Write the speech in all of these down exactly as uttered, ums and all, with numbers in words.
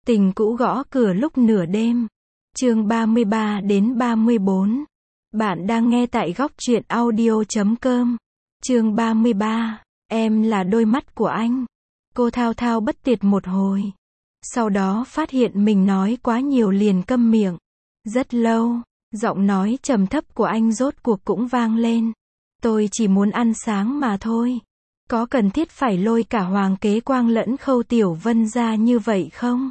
Tình cũ gõ cửa lúc nửa đêm. Chương ba mươi ba đến ba mươi bốn. Bạn đang nghe tại góc truyện audio chấm com. Chương ba mươi ba. Em là đôi mắt của anh. Cô thao thao bất tuyệt một hồi. Sau đó phát hiện mình nói quá nhiều liền câm miệng. Rất lâu, giọng nói trầm thấp của anh rốt cuộc cũng vang lên. Tôi chỉ muốn ăn sáng mà thôi. Có cần thiết phải lôi cả Hoàng Kế Quang lẫn Khâu Tiểu Vân ra như vậy không?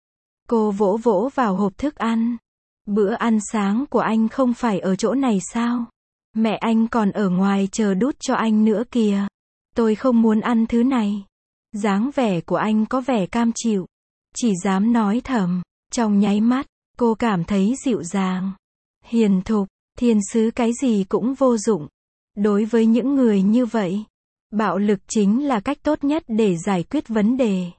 Cô vỗ vỗ vào hộp thức ăn. Bữa ăn sáng của anh không phải ở chỗ này sao? Mẹ anh còn ở ngoài chờ đút cho anh nữa kìa. Tôi không muốn ăn thứ này. Dáng vẻ của anh có vẻ cam chịu. Chỉ dám nói thầm. Trong nháy mắt, cô cảm thấy dịu dàng, hiền thục, thiên sứ cái gì cũng vô dụng. Đối với những người như vậy, bạo lực chính là cách tốt nhất để giải quyết vấn đề.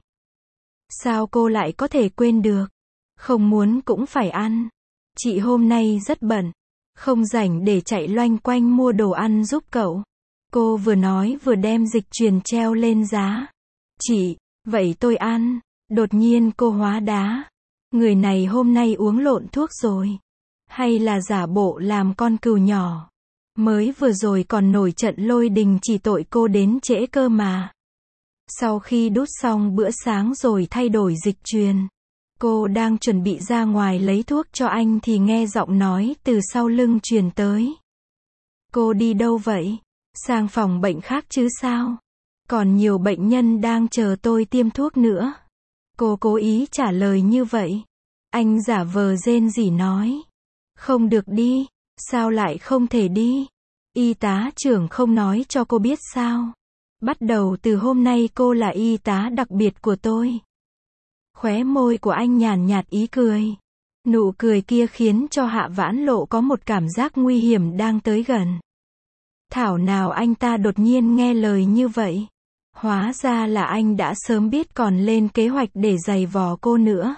Sao cô lại có thể quên được? Không muốn cũng phải ăn. Chị hôm nay rất bận, không rảnh để chạy loanh quanh mua đồ ăn giúp cậu. Cô vừa nói vừa đem dịch chuyền treo lên giá. Chị, vậy tôi ăn. Đột nhiên cô hóa đá. Người này hôm nay uống lộn thuốc rồi. Hay là giả bộ làm con cừu nhỏ. Mới vừa rồi còn nổi trận lôi đình chỉ tội cô đến trễ cơ mà. Sau khi đút xong bữa sáng rồi thay đổi dịch chuyền, cô đang chuẩn bị ra ngoài lấy thuốc cho anh thì nghe giọng nói từ sau lưng truyền tới. Cô đi đâu vậy? Sang phòng bệnh khác chứ sao? Còn nhiều bệnh nhân đang chờ tôi tiêm thuốc nữa. Cô cố ý trả lời như vậy. Anh giả vờ rên rỉ nói. Không được đi. Sao lại không thể đi? Y tá trưởng không nói cho cô biết sao? Bắt đầu từ hôm nay cô là y tá đặc biệt của tôi. Khóe môi của anh nhàn nhạt ý cười. Nụ cười kia khiến cho Hạ Vãn Lộ có một cảm giác nguy hiểm đang tới gần. Thảo nào anh ta đột nhiên nghe lời như vậy. Hóa ra là anh đã sớm biết còn lên kế hoạch để giày vò cô nữa.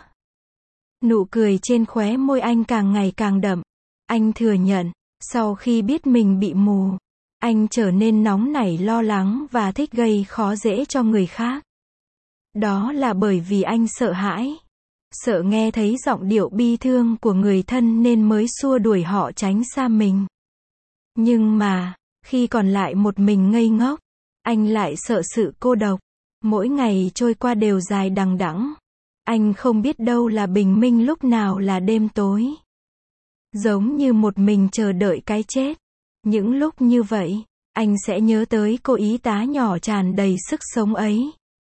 Nụ cười trên khóe môi anh càng ngày càng đậm. Anh thừa nhận, sau khi biết mình bị mù, anh trở nên nóng nảy lo lắng và thích gây khó dễ cho người khác. Đó là bởi vì anh sợ hãi. Sợ nghe thấy giọng điệu bi thương của người thân nên mới xua đuổi họ tránh xa mình. Nhưng mà, khi còn lại một mình ngây ngốc, anh lại sợ sự cô độc. Mỗi ngày trôi qua đều dài đằng đẵng. Anh không biết đâu là bình minh lúc nào là đêm tối. Giống như một mình chờ đợi cái chết. Những lúc như vậy, anh sẽ nhớ tới cô y tá nhỏ tràn đầy sức sống ấy.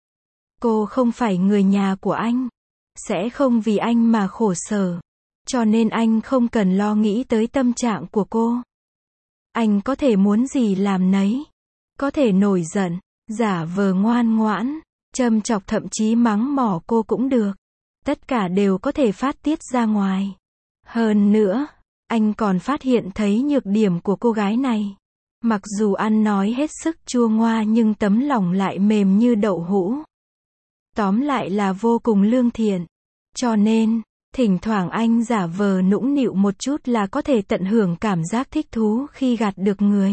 Cô không phải người nhà của anh. Sẽ không vì anh mà khổ sở. Cho nên anh không cần lo nghĩ tới tâm trạng của cô. Anh có thể muốn gì làm nấy. Có thể nổi giận, giả vờ ngoan ngoãn, châm chọc thậm chí mắng mỏ cô cũng được. Tất cả đều có thể phát tiết ra ngoài. Hơn nữa, anh còn phát hiện thấy nhược điểm của cô gái này. Mặc dù ăn nói hết sức chua ngoa nhưng tấm lòng lại mềm như đậu hũ. Tóm lại là vô cùng lương thiện. Cho nên, thỉnh thoảng anh giả vờ nũng nịu một chút là có thể tận hưởng cảm giác thích thú khi gạt được người.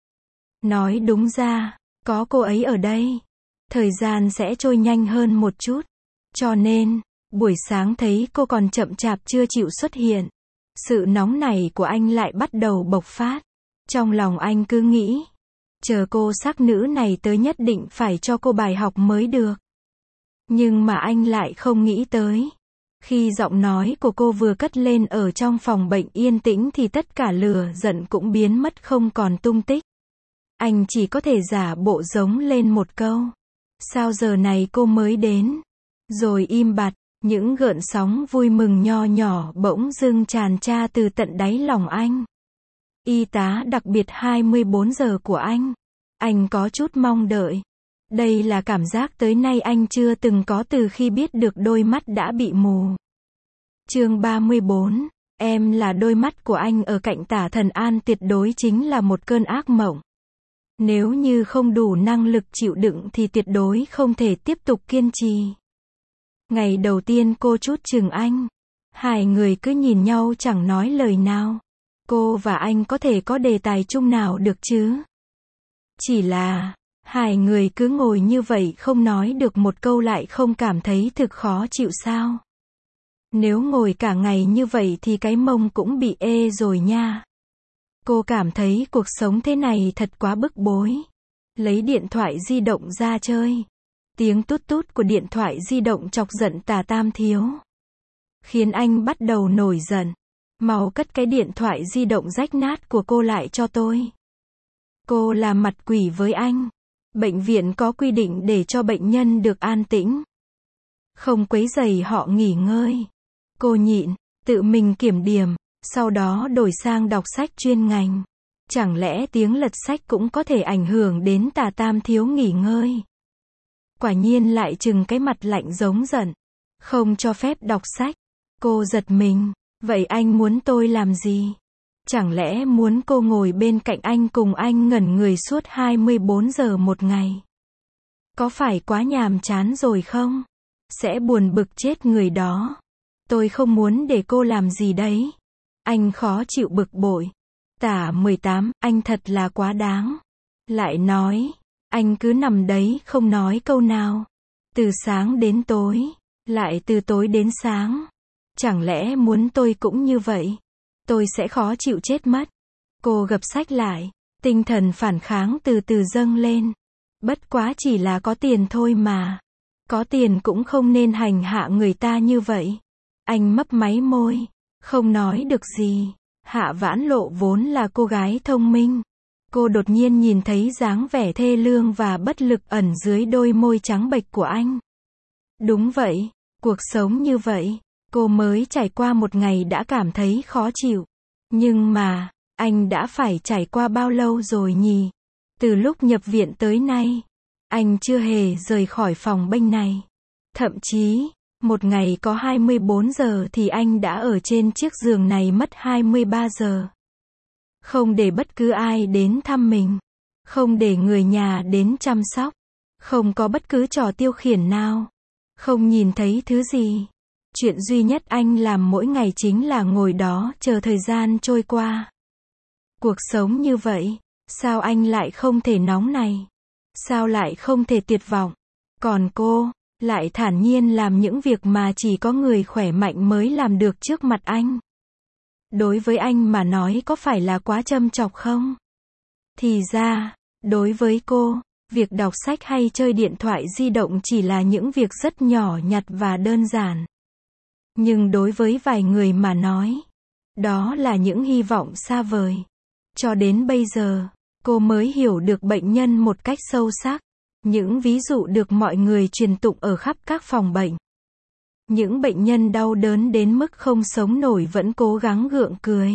Nói đúng ra, có cô ấy ở đây, thời gian sẽ trôi nhanh hơn một chút. Cho nên, buổi sáng thấy cô còn chậm chạp chưa chịu xuất hiện. Sự nóng nảy của anh lại bắt đầu bộc phát. Trong lòng anh cứ nghĩ, chờ cô sắc nữ này tới nhất định phải cho cô bài học mới được. Nhưng mà anh lại không nghĩ tới. Khi giọng nói của cô vừa cất lên ở trong phòng bệnh yên tĩnh thì tất cả lửa giận cũng biến mất không còn tung tích. Anh chỉ có thể giả bộ giống lên một câu. Sao giờ này cô mới đến? Rồi im bặt, những gợn sóng vui mừng nho nhỏ bỗng dưng tràn tra từ tận đáy lòng anh. Y tá đặc biệt hai mươi bốn giờ của anh. Anh có chút mong đợi. Đây là cảm giác tới nay anh chưa từng có từ khi biết được đôi mắt đã bị mù. Chương ba mươi bốn. Em là đôi mắt của anh ở cạnh Tả Thần An tuyệt đối chính là một cơn ác mộng. Nếu như không đủ năng lực chịu đựng thì tuyệt đối không thể tiếp tục kiên trì. Ngày đầu tiên cô chút chừng anh. Hai người cứ nhìn nhau chẳng nói lời nào. Cô và anh có thể có đề tài chung nào được chứ? Chỉ là, hai người cứ ngồi như vậy không nói được một câu lại không cảm thấy thực khó chịu sao? Nếu ngồi cả ngày như vậy thì cái mông cũng bị ê rồi nha. Cô cảm thấy cuộc sống thế này thật quá bức bối. Lấy điện thoại di động ra chơi. Tiếng tút tút của điện thoại di động chọc giận Tả Tam Thiếu. Khiến anh bắt đầu nổi giận. Mau cất cái điện thoại di động rách nát của cô lại cho tôi. Cô làm mặt quỷ với anh. Bệnh viện có quy định để cho bệnh nhân được an tĩnh. Không quấy rầy họ nghỉ ngơi. Cô nhịn, tự mình kiểm điểm, sau đó đổi sang đọc sách chuyên ngành. Chẳng lẽ tiếng lật sách cũng có thể ảnh hưởng đến Tả Tam Thiếu nghỉ ngơi? Quả nhiên lại trừng cái mặt lạnh giống giận. Không cho phép đọc sách. Cô giật mình. Vậy anh muốn tôi làm gì? Chẳng lẽ muốn cô ngồi bên cạnh anh cùng anh ngẩn người suốt hai mươi bốn giờ một ngày? Có phải quá nhàm chán rồi không? Sẽ buồn bực chết người đó. Tôi không muốn để cô làm gì đấy. Anh khó chịu bực bội. Tả mười tám, anh thật là quá đáng. Lại nói, anh cứ nằm đấy không nói câu nào. Từ sáng đến tối, lại từ tối đến sáng. Chẳng lẽ muốn tôi cũng như vậy? Tôi sẽ khó chịu chết mất. Cô gập sách lại, tinh thần phản kháng từ từ dâng lên. Bất quá chỉ là có tiền thôi mà. Có tiền cũng không nên hành hạ người ta như vậy. Anh mấp máy môi, không nói được gì. Hạ Vãn Lộ vốn là cô gái thông minh. Cô đột nhiên nhìn thấy dáng vẻ thê lương và bất lực ẩn dưới đôi môi trắng bệch của anh. Đúng vậy, cuộc sống như vậy, cô mới trải qua một ngày đã cảm thấy khó chịu. Nhưng mà, anh đã phải trải qua bao lâu rồi nhỉ? Từ lúc nhập viện tới nay, anh chưa hề rời khỏi phòng bệnh này. Thậm chí, một ngày có hai mươi bốn giờ thì anh đã ở trên chiếc giường này mất hai mươi ba giờ. Không để bất cứ ai đến thăm mình. Không để người nhà đến chăm sóc. Không có bất cứ trò tiêu khiển nào. Không nhìn thấy thứ gì. Chuyện duy nhất anh làm mỗi ngày chính là ngồi đó chờ thời gian trôi qua. Cuộc sống như vậy, sao anh lại không thể nóng này? Sao lại không thể tuyệt vọng? Còn cô, lại thản nhiên làm những việc mà chỉ có người khỏe mạnh mới làm được trước mặt anh. Đối với anh mà nói có phải là quá châm chọc không? Thì ra, đối với cô, việc đọc sách hay chơi điện thoại di động chỉ là những việc rất nhỏ nhặt và đơn giản. Nhưng đối với vài người mà nói, đó là những hy vọng xa vời. Cho đến bây giờ, cô mới hiểu được bệnh nhân một cách sâu sắc. Những ví dụ được mọi người truyền tụng ở khắp các phòng bệnh. Những bệnh nhân đau đớn đến mức không sống nổi vẫn cố gắng gượng cười.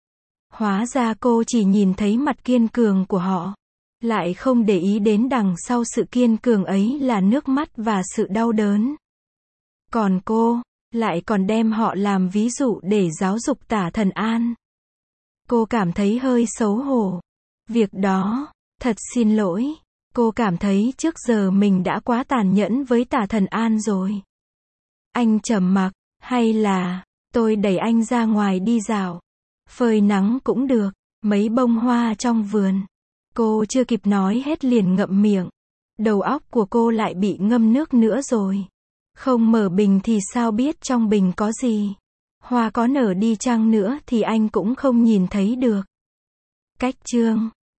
Hóa ra cô chỉ nhìn thấy mặt kiên cường của họ, lại không để ý đến đằng sau sự kiên cường ấy là nước mắt và sự đau đớn. Còn cô, lại còn đem họ làm ví dụ để giáo dục Tả Thần An. Cô cảm thấy hơi xấu hổ. Việc đó, thật xin lỗi. Cô cảm thấy trước giờ mình đã quá tàn nhẫn với Tả Thần An rồi. Anh trầm mặc, hay là, tôi đẩy anh ra ngoài đi dạo. Phơi nắng cũng được, mấy bông hoa trong vườn. Cô chưa kịp nói hết liền ngậm miệng. Đầu óc của cô lại bị ngâm nước nữa rồi. Không mở bình thì sao biết trong bình có gì. Hoa có nở đi chăng nữa thì anh cũng không nhìn thấy được. Cách chương